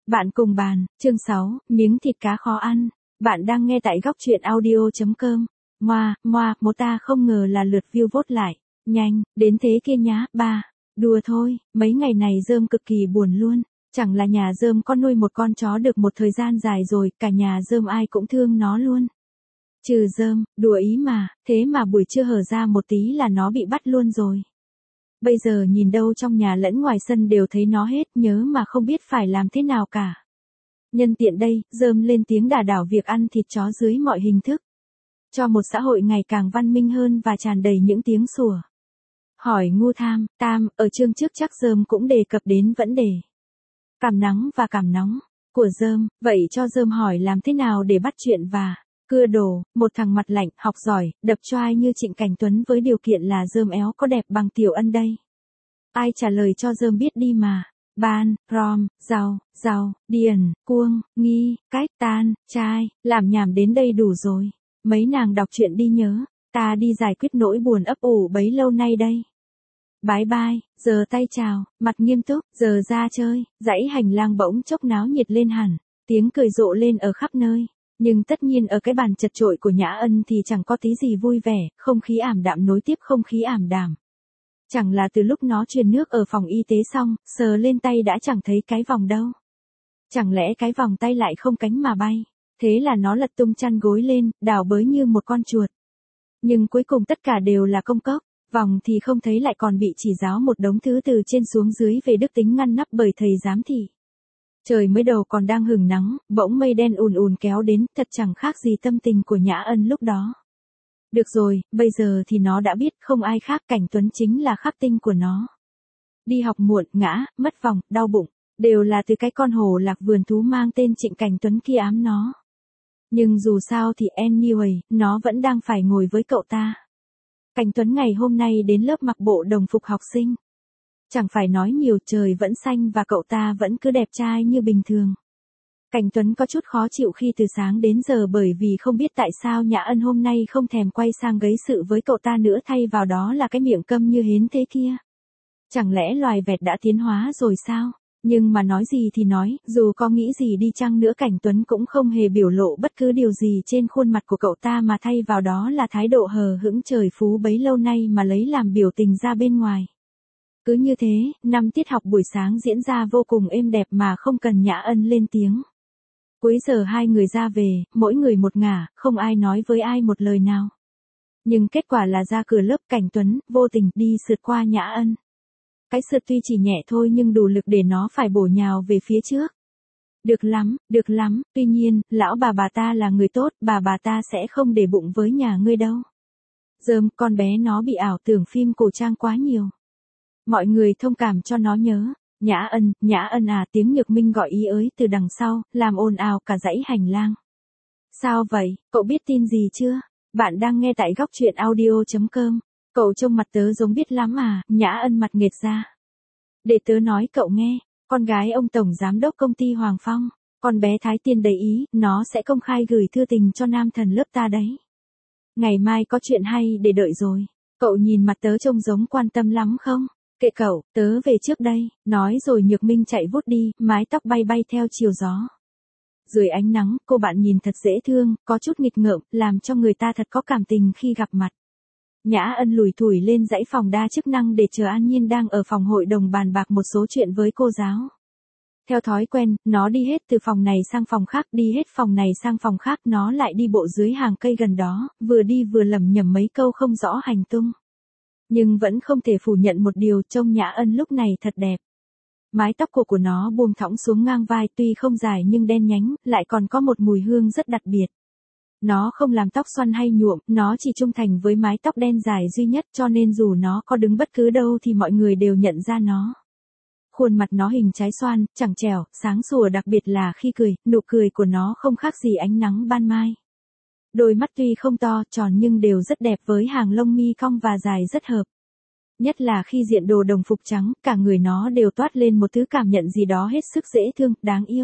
Bạn cùng bàn, chương 6, miếng thịt cá khó ăn. Bạn đang nghe tại góc truyện audio.com. Một ta không ngờ là lượt view vote lại. Nhanh, đến thế kia nhá, ba. Đùa thôi, mấy ngày này Rơm cực kỳ buồn luôn. Chẳng là nhà Rơm có nuôi một con chó được một thời gian dài rồi, cả nhà Rơm ai cũng thương nó luôn. Trừ Rơm, đùa ý mà, thế mà buổi trưa hở ra một tí là nó bị bắt luôn rồi. Bây giờ nhìn đâu trong nhà lẫn ngoài sân đều thấy nó hết, nhớ mà không biết phải làm thế nào cả. Nhân tiện đây, Rơm lên tiếng đả đảo việc ăn thịt chó dưới mọi hình thức. Cho một xã hội ngày càng văn minh hơn và tràn đầy những tiếng sủa. Hỏi ngu tham, tam, ở chương trước chắc Rơm cũng đề cập đến vấn đề cảm nắng và cảm nóng của Rơm, vậy cho Rơm hỏi làm thế nào để bắt chuyện và cưa đồ, một thằng mặt lạnh, học giỏi, đập choai như Trịnh Cảnh Tuấn với điều kiện là Rơm éo có đẹp bằng Tiểu Ân đây. Ai trả lời cho Rơm biết đi mà. Ban, rom, giàu, điền, cuông, nghi, cách, tan, trai, làm nhảm đến đây đủ rồi. Mấy nàng đọc truyện đi nhớ, ta đi giải quyết nỗi buồn ấp ủ bấy lâu nay đây. Bye bye, giờ tay chào, mặt nghiêm túc, giờ ra chơi, dãy hành lang bỗng chốc náo nhiệt lên hẳn, tiếng cười rộ lên ở khắp nơi. Nhưng tất nhiên ở cái bàn chật chội của Nhã Ân thì chẳng có tí gì vui vẻ, không khí ảm đạm nối tiếp không khí ảm đạm. Chẳng là từ lúc nó truyền nước ở phòng y tế xong, sờ lên tay đã chẳng thấy cái vòng đâu. Chẳng lẽ cái vòng tay lại không cánh mà bay? Thế là nó lật tung chăn gối lên, đào bới như một con chuột. Nhưng cuối cùng tất cả đều là công cốc, vòng thì không thấy lại còn bị chỉ giáo một đống thứ từ trên xuống dưới về đức tính ngăn nắp bởi thầy giám thị. Trời mới đầu còn đang hừng nắng, bỗng mây đen ùn ùn kéo đến, thật chẳng khác gì tâm tình của Nhã Ân lúc đó. Được rồi, bây giờ thì nó đã biết không ai khác Cảnh Tuấn chính là khắc tinh của nó. Đi học muộn, ngã, mất vòng, đau bụng, đều là từ cái con hổ lạc vườn thú mang tên Trịnh Cảnh Tuấn kia ám nó. Nhưng dù sao thì anyway, nó vẫn đang phải ngồi với cậu ta. Cảnh Tuấn ngày hôm nay đến lớp mặc bộ đồng phục học sinh. Chẳng phải nói nhiều, trời vẫn xanh và cậu ta vẫn cứ đẹp trai như bình thường. Cảnh Tuấn có chút khó chịu khi từ sáng đến giờ bởi vì không biết tại sao Nhã Ân hôm nay không thèm quay sang gây sự với cậu ta nữa, thay vào đó là cái miệng câm như hến thế kia. Chẳng lẽ loài vẹt đã tiến hóa rồi sao? Nhưng mà nói gì thì nói, dù có nghĩ gì đi chăng nữa Cảnh Tuấn cũng không hề biểu lộ bất cứ điều gì trên khuôn mặt của cậu ta, mà thay vào đó là thái độ hờ hững trời phú bấy lâu nay mà lấy làm biểu tình ra bên ngoài. Cứ như thế, 5 tiết học buổi sáng diễn ra vô cùng êm đẹp mà không cần Nhã Ân lên tiếng. Cuối giờ hai người ra về, mỗi người một ngả, không ai nói với ai một lời nào. Nhưng kết quả là ra cửa lớp Cảnh Tuấn, vô tình, đi sượt qua Nhã Ân. Cái sượt tuy chỉ nhẹ thôi nhưng đủ lực để nó phải bổ nhào về phía trước. Được lắm, tuy nhiên, lão bà ta là người tốt, bà ta sẽ không để bụng với nhà ngươi đâu. Rơm, con bé nó bị ảo tưởng phim cổ trang quá nhiều. Mọi người thông cảm cho nó nhớ. Nhã Ân à, tiếng Nhược Minh gọi ý ới từ đằng sau, làm ồn ào cả dãy hành lang. Sao vậy, cậu biết tin gì chưa? Bạn đang nghe tại góc truyện audio.com. Cậu trông mặt tớ giống biết lắm à, Nhã Ân mặt nghệt ra. Để tớ nói cậu nghe, con gái ông tổng giám đốc công ty Hoàng Phong, con bé Thái Tiên đầy ý, nó sẽ công khai gửi thư tình cho nam thần lớp ta đấy. Ngày mai có chuyện hay để đợi rồi. Cậu nhìn mặt tớ trông giống quan tâm lắm không? Kệ cậu, tớ về trước đây, nói rồi Nhược Minh chạy vút đi, mái tóc bay bay theo chiều gió. Dưới ánh nắng, cô bạn nhìn thật dễ thương, có chút nghịch ngợm, làm cho người ta thật có cảm tình khi gặp mặt. Nhã Ân lủi thủi lên dãy phòng đa chức năng để chờ An Nhiên đang ở phòng hội đồng bàn bạc một số chuyện với cô giáo. Theo thói quen, nó đi hết từ phòng này sang phòng khác, đi hết phòng này sang phòng khác, nó lại đi bộ dưới hàng cây gần đó, vừa đi vừa lẩm nhẩm mấy câu không rõ hành tung. Nhưng vẫn không thể phủ nhận một điều, trông Nhã Ân lúc này thật đẹp. Mái tóc của nó buông thõng xuống ngang vai, tuy không dài nhưng đen nhánh, lại còn có một mùi hương rất đặc biệt. Nó không làm tóc xoăn hay nhuộm, nó chỉ trung thành với mái tóc đen dài duy nhất, cho nên dù nó có đứng bất cứ đâu thì mọi người đều nhận ra nó. Khuôn mặt nó hình trái xoan, chẳng trẻo, sáng sủa, đặc biệt là khi cười, nụ cười của nó không khác gì ánh nắng ban mai. Đôi mắt tuy không to, tròn nhưng đều rất đẹp với hàng lông mi cong và dài rất hợp. Nhất là khi diện đồ đồng phục trắng, cả người nó đều toát lên một thứ cảm nhận gì đó hết sức dễ thương, đáng yêu.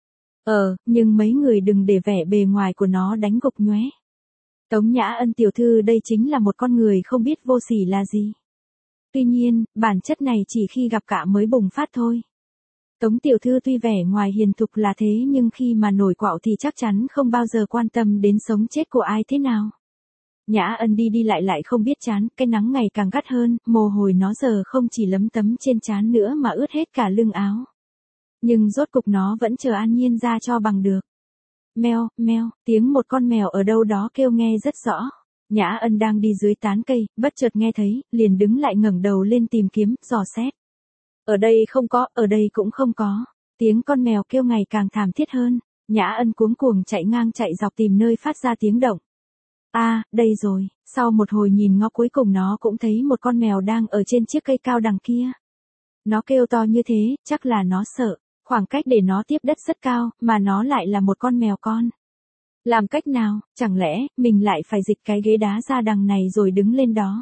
Nhưng mấy người đừng để vẻ bề ngoài của nó đánh gục nhóe. Tống Nhã Ân tiểu thư đây chính là một con người không biết vô sỉ là gì. Tuy nhiên, bản chất này chỉ khi gặp cả mới bùng phát thôi. Tống tiểu thư tuy vẻ ngoài hiền thục là thế nhưng khi mà nổi quạo thì chắc chắn không bao giờ quan tâm đến sống chết của ai thế nào. Nhã Ân đi đi lại lại không biết chán, cái nắng ngày càng gắt hơn, mồ hôi nó giờ không chỉ lấm tấm trên trán nữa mà ướt hết cả lưng áo. Nhưng rốt cục nó vẫn chờ An Nhiên ra cho bằng được. Meo, meo, tiếng một con mèo ở đâu đó kêu nghe rất rõ. Nhã Ân đang đi dưới tán cây, bất chợt nghe thấy, liền đứng lại ngẩng đầu lên tìm kiếm, dò xét. Ở đây không có, ở đây cũng không có. Tiếng con mèo kêu ngày càng thảm thiết hơn. Nhã Ân cuống cuồng chạy ngang chạy dọc tìm nơi phát ra tiếng động. À, đây rồi, sau một hồi nhìn ngó cuối cùng nó cũng thấy một con mèo đang ở trên chiếc cây cao đằng kia. Nó kêu to như thế, chắc là nó sợ. Khoảng cách để nó tiếp đất rất cao, mà nó lại là một con mèo con. Làm cách nào, chẳng lẽ, mình lại phải dịch cái ghế đá ra đằng này rồi đứng lên đó.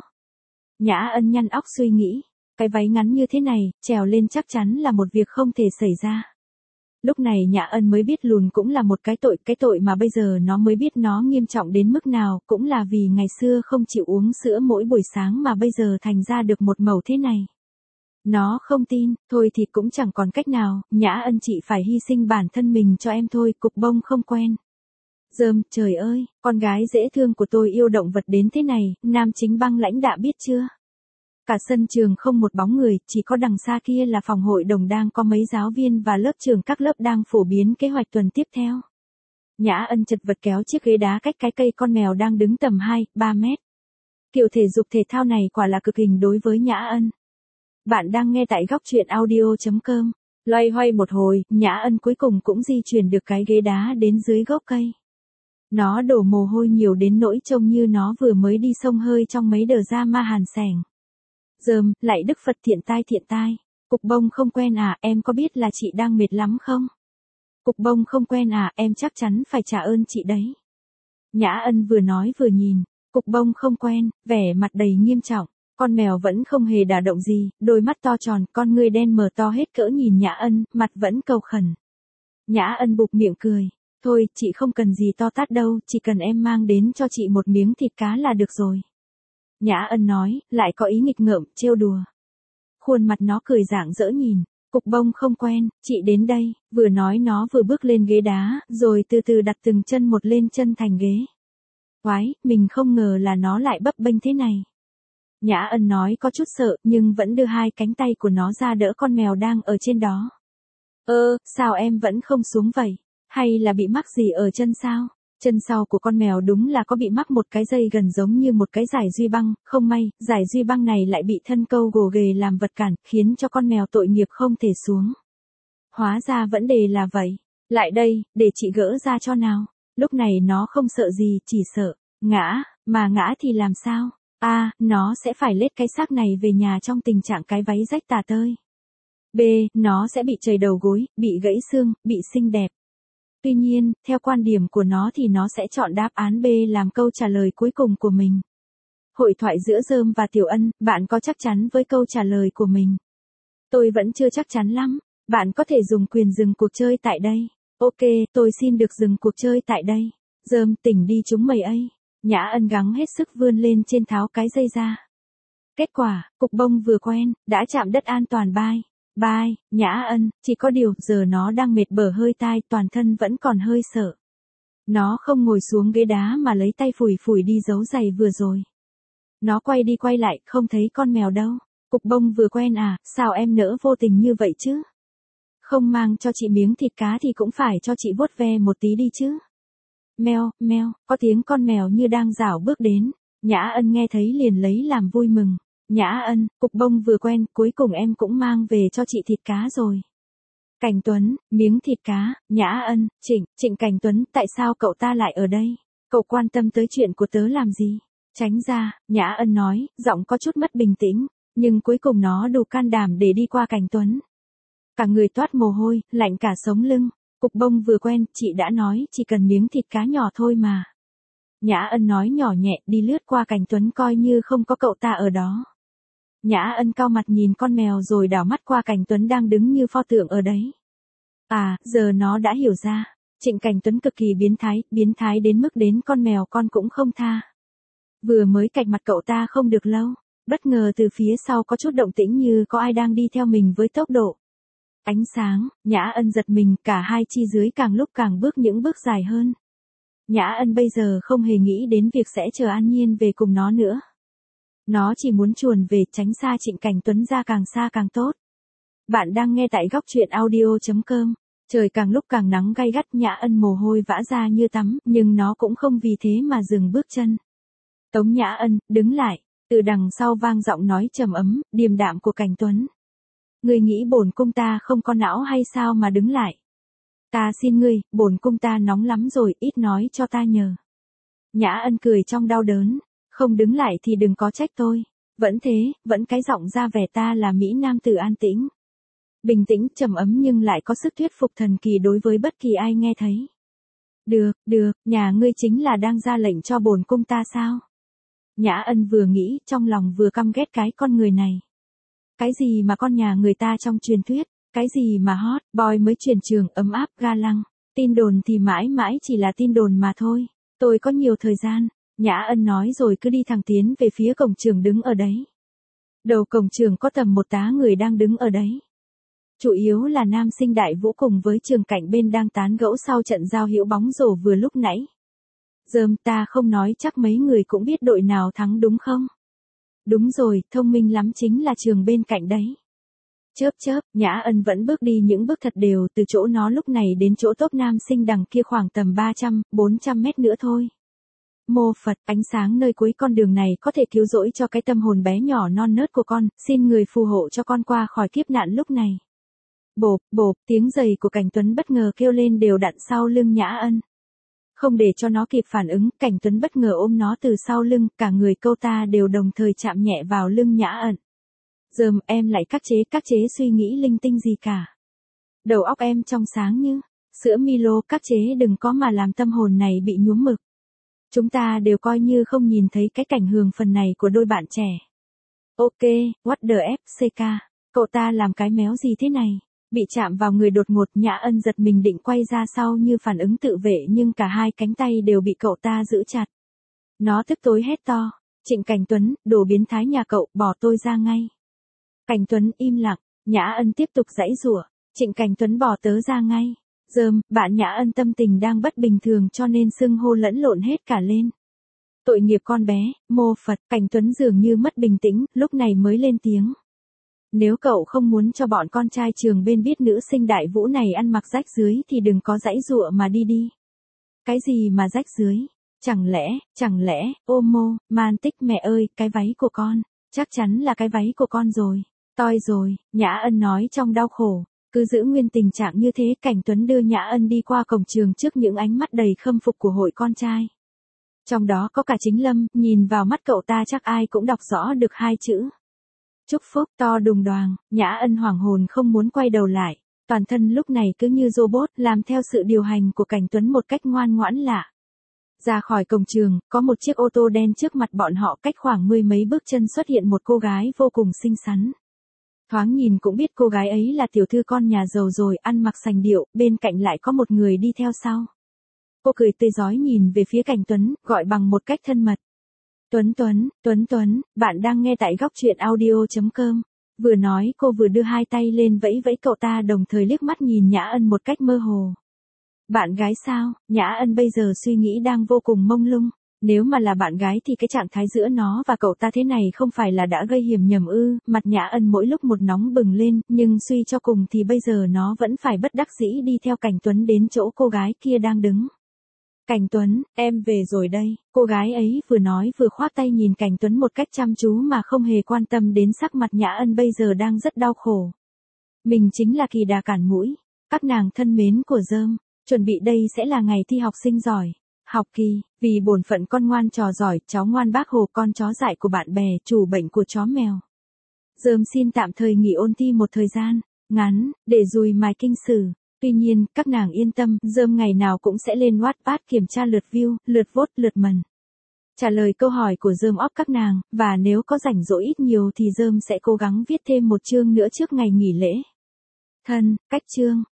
Nhã Ân nhăn óc suy nghĩ, cái váy ngắn như thế này, trèo lên chắc chắn là một việc không thể xảy ra. Lúc này Nhã Ân mới biết lùn cũng là một cái tội mà bây giờ nó mới biết nó nghiêm trọng đến mức nào, cũng là vì ngày xưa không chịu uống sữa mỗi buổi sáng mà bây giờ thành ra được một mẩu thế này. Nó không tin, thôi thì cũng chẳng còn cách nào, Nhã Ân chị phải hy sinh bản thân mình cho em thôi, cục bông không quen. Dơm, trời ơi, con gái dễ thương của tôi yêu động vật đến thế này, nam chính băng lãnh đã biết chưa? Cả sân trường không một bóng người, chỉ có đằng xa kia là phòng hội đồng đang có mấy giáo viên và lớp trưởng các lớp đang phổ biến kế hoạch tuần tiếp theo. Nhã Ân chật vật kéo chiếc ghế đá cách cái cây con mèo đang đứng tầm 2-3 mét. Kiểu thể dục thể thao này quả là cực hình đối với Nhã Ân. Bạn đang nghe tại góc truyện audio.com. Loay hoay một hồi, Nhã Ân cuối cùng cũng di chuyển được cái ghế đá đến dưới gốc cây. Nó đổ mồ hôi nhiều đến nỗi trông như nó vừa mới đi xông hơi trong mấy đợt ra ma hàn sẻng. Dơm, lạy Đức Phật thiện tai. Cục bông không quen à, em có biết là chị đang mệt lắm không? Cục bông không quen à, em chắc chắn phải trả ơn chị đấy. Nhã Ân vừa nói vừa nhìn, cục bông không quen, vẻ mặt đầy nghiêm trọng. Con mèo vẫn không hề đả động gì, đôi mắt to tròn, con ngươi đen mờ to hết cỡ nhìn Nhã Ân, mặt vẫn cầu khẩn. Nhã Ân bụp miệng cười. Thôi, chị không cần gì to tát đâu, chỉ cần em mang đến cho chị một miếng thịt cá là được rồi. Nhã Ân nói, lại có ý nghịch ngợm, trêu đùa. Khuôn mặt nó cười rạng rỡ nhìn, cục bông không quen, chị đến đây, vừa nói nó vừa bước lên ghế đá, rồi từ từ đặt từng chân một lên chân thành ghế. Quái, mình không ngờ là nó lại bấp bênh thế này. Nhã Ân nói có chút sợ, nhưng vẫn đưa hai cánh tay của nó ra đỡ con mèo đang ở trên đó. Sao em vẫn không xuống vậy? Hay là bị mắc gì ở chân sao? Chân sau của con mèo đúng là có bị mắc một cái dây gần giống như một cái dải duy băng, không may, dải duy băng này lại bị thân câu gồ ghề làm vật cản, khiến cho con mèo tội nghiệp không thể xuống. Hóa ra vấn đề là vậy. Lại đây, để chị gỡ ra cho nào. Lúc này nó không sợ gì, chỉ sợ ngã, mà ngã thì làm sao? Nó sẽ phải lết cái xác này về nhà trong tình trạng cái váy rách tả tơi. B, nó sẽ bị trầy đầu gối, bị gãy xương, bị xinh đẹp. Tuy nhiên, theo quan điểm của nó thì nó sẽ chọn đáp án B làm câu trả lời cuối cùng của mình. Hội thoại giữa Dơm và Tiểu Ân, bạn có chắc chắn với câu trả lời của mình? Tôi vẫn chưa chắc chắn lắm. Bạn có thể dùng quyền dừng cuộc chơi tại đây. Ok, tôi xin được dừng cuộc chơi tại đây. Dơm, tỉnh đi chúng mày ấy. Nhã Ân gắng hết sức vươn lên trên tháo cái dây ra. Kết quả, cục bông vừa quen, đã chạm đất an toàn bye, Nhã Ân, chỉ có điều giờ nó đang mệt bở hơi tai, toàn thân vẫn còn hơi sợ. Nó không ngồi xuống ghế đá mà lấy tay phủi phủi đi dấu giày vừa rồi. Nó quay đi quay lại, không thấy con mèo đâu. Cục bông vừa quen à, sao em nỡ vô tình như vậy chứ? Không mang cho chị miếng thịt cá thì cũng phải cho chị vuốt ve một tí đi chứ. Meo, meo, có tiếng con mèo như đang rảo bước đến. Nhã Ân nghe thấy liền lấy làm vui mừng. Nhã Ân, cục bông vừa quen, cuối cùng em cũng mang về cho chị thịt cá rồi. Cảnh Tuấn, miếng thịt cá. Nhã Ân, Trịnh Cảnh Tuấn, tại sao cậu ta lại ở đây? Cậu quan tâm tới chuyện của tớ làm gì? Tránh ra, Nhã Ân nói, giọng có chút mất bình tĩnh, nhưng cuối cùng nó đủ can đảm để đi qua Cảnh Tuấn. Cả người toát mồ hôi, lạnh cả sống lưng. Cục bông vừa quen, chị đã nói, chỉ cần miếng thịt cá nhỏ thôi mà. Nhã Ân nói nhỏ nhẹ, đi lướt qua Cảnh Tuấn coi như không có cậu ta ở đó. Nhã Ân cau mặt nhìn con mèo rồi đảo mắt qua Cảnh Tuấn đang đứng như pho tượng ở đấy. Giờ nó đã hiểu ra. Trịnh Cảnh Tuấn cực kỳ biến thái đến mức đến con mèo con cũng không tha. Vừa mới cạch mặt cậu ta không được lâu, bất ngờ từ phía sau có chút động tĩnh như có ai đang đi theo mình với tốc độ Ánh sáng, Nhã Ân giật mình, cả hai chi dưới càng lúc càng bước những bước dài hơn. Nhã Ân bây giờ không hề nghĩ đến việc sẽ chờ An Nhiên về cùng nó nữa. Nó chỉ muốn chuồn về, tránh xa Trịnh Cảnh Tuấn ra càng xa càng tốt. Bạn đang nghe tại góc truyện audio.com. Trời càng lúc càng nắng gay gắt, Nhã Ân mồ hôi vã ra như tắm, nhưng nó cũng không vì thế mà dừng bước chân. Tống Nhã Ân, đứng lại. Từ đằng sau vang giọng nói trầm ấm, điềm đạm của Cảnh Tuấn. Ngươi nghĩ bổn cung ta không có não hay sao mà đứng lại? Ta xin ngươi, bổn cung ta nóng lắm rồi, ít nói cho ta nhờ. Nhã Ân cười trong đau đớn. Không đứng lại thì đừng có trách tôi. Vẫn thế, vẫn cái giọng ra vẻ ta là Mỹ Nam tử an tĩnh. Bình tĩnh, trầm ấm nhưng lại có sức thuyết phục thần kỳ đối với bất kỳ ai nghe thấy. Được, nhà ngươi chính là đang ra lệnh cho bổn cung ta sao? Nhã Ân vừa nghĩ, trong lòng vừa căm ghét cái con người này. Cái gì mà con nhà người ta trong truyền thuyết, cái gì mà hot boy mới truyền trường, ấm áp ga lăng, tin đồn thì mãi mãi chỉ là tin đồn mà thôi. Tôi có nhiều thời gian, Nhã Ân nói rồi cứ đi thẳng tiến về phía cổng trường đứng ở đấy. Đầu cổng trường có tầm 1 tá người đang đứng ở đấy. Chủ yếu là nam sinh Đại Vũ cùng với trường cạnh bên đang tán gẫu sau trận giao hữu bóng rổ vừa lúc nãy. Ta không nói chắc mấy người cũng biết đội nào thắng đúng không? Đúng rồi, thông minh lắm, chính là trường bên cạnh đấy. Chớp, Nhã Ân vẫn bước đi những bước thật đều từ chỗ nó lúc này đến chỗ top nam sinh đằng kia khoảng tầm 300-400 mét nữa thôi. Mô Phật, ánh sáng nơi cuối con đường này có thể cứu rỗi cho cái tâm hồn bé nhỏ non nớt của con, xin người phù hộ cho con qua khỏi kiếp nạn lúc này. Bộp, tiếng giày của Cảnh Tuấn bất ngờ kêu lên đều đặn sau lưng Nhã Ân. Không để cho nó kịp phản ứng, Cảnh Tuấn bất ngờ ôm nó từ sau lưng, cả người câu ta đều đồng thời chạm nhẹ vào lưng Nhã Ân. Em lại khắc chế suy nghĩ linh tinh gì cả. Đầu óc em trong sáng như sữa Milo, khắc chế đừng có mà làm tâm hồn này bị nhuốm mực. Chúng ta đều coi như không nhìn thấy cái cảnh hưởng phần này của đôi bạn trẻ. Ok, what the FCK, cậu ta làm cái méo gì thế này? Bị chạm vào người đột ngột, Nhã Ân giật mình định quay ra sau như phản ứng tự vệ nhưng cả hai cánh tay đều bị cậu ta giữ chặt. Nó tức tối hét to, Trịnh Cảnh Tuấn, đồ biến thái nhà cậu, bỏ tôi ra ngay. Cảnh Tuấn im lặng, Nhã Ân tiếp tục giãy giụa, Trịnh Cảnh Tuấn bỏ tớ ra ngay. Bạn Nhã Ân tâm tình đang bất bình thường cho nên xưng hô lẫn lộn hết cả lên. Tội nghiệp con bé, mô Phật, Cảnh Tuấn dường như mất bình tĩnh, lúc này mới lên tiếng. Nếu cậu không muốn cho bọn con trai trường bên biết nữ sinh Đại Vũ này ăn mặc rách dưới thì đừng có giãy giụa mà đi. Cái gì mà rách dưới? Chẳng lẽ, man tích mẹ ơi, cái váy của con, chắc chắn là cái váy của con rồi. Toi rồi, Nhã Ân nói trong đau khổ. Cứ giữ nguyên tình trạng như thế, Cảnh Tuấn đưa Nhã Ân đi qua cổng trường trước những ánh mắt đầy khâm phục của hội con trai. Trong đó có cả Chính Lâm, nhìn vào mắt cậu ta chắc ai cũng đọc rõ được 2 chữ. Chúc phúc, to đùng đoàng, Nhã Ân hoảng hồn không muốn quay đầu lại. Toàn thân lúc này cứ như robot, làm theo sự điều hành của Cảnh Tuấn một cách ngoan ngoãn lạ. Ra khỏi cổng trường, có một chiếc ô tô đen trước mặt bọn họ, cách khoảng 10 mấy bước chân xuất hiện một cô gái vô cùng xinh xắn. Thoáng nhìn cũng biết cô gái ấy là tiểu thư con nhà giàu rồi, ăn mặc sành điệu, bên cạnh lại có một người đi theo sau. Cô cười tươi rói nhìn về phía Cảnh Tuấn, gọi bằng một cách thân mật. Tuấn, bạn đang nghe tại góc truyện audio.com. Vừa nói cô vừa đưa 2 tay lên vẫy vẫy cậu ta, đồng thời liếc mắt nhìn Nhã Ân một cách mơ hồ. Bạn gái sao? Nhã Ân bây giờ suy nghĩ đang vô cùng mông lung. Nếu mà là bạn gái thì cái trạng thái giữa nó và cậu ta thế này không phải là đã gây hiểm nhầm ư? Mặt Nhã Ân mỗi lúc một nóng bừng lên, nhưng suy cho cùng thì bây giờ nó vẫn phải bất đắc dĩ đi theo Cảnh Tuấn đến chỗ cô gái kia đang đứng. Cảnh Tuấn, em về rồi đây. Cô gái ấy vừa nói vừa khoác tay nhìn Cảnh Tuấn một cách chăm chú mà không hề quan tâm đến sắc mặt Nhã Ân bây giờ đang rất đau khổ. Mình chính là kỳ đà cản mũi. Các nàng thân mến của chuẩn bị đây sẽ là ngày thi học sinh giỏi. Học kỳ, vì bổn phận con ngoan trò giỏi, cháu ngoan bác Hồ, con chó dại của bạn bè, chủ bệnh của chó mèo. Xin tạm thời nghỉ ôn thi một thời gian ngắn, để dùi mài kinh sử. Tuy nhiên, các nàng yên tâm, ngày nào cũng sẽ lên Wattpad kiểm tra lượt view, lượt vote, lượt mần. Trả lời câu hỏi của óc các nàng, và nếu có rảnh rỗi ít nhiều thì sẽ cố gắng viết thêm một chương nữa trước ngày nghỉ lễ. Thân, cách chương.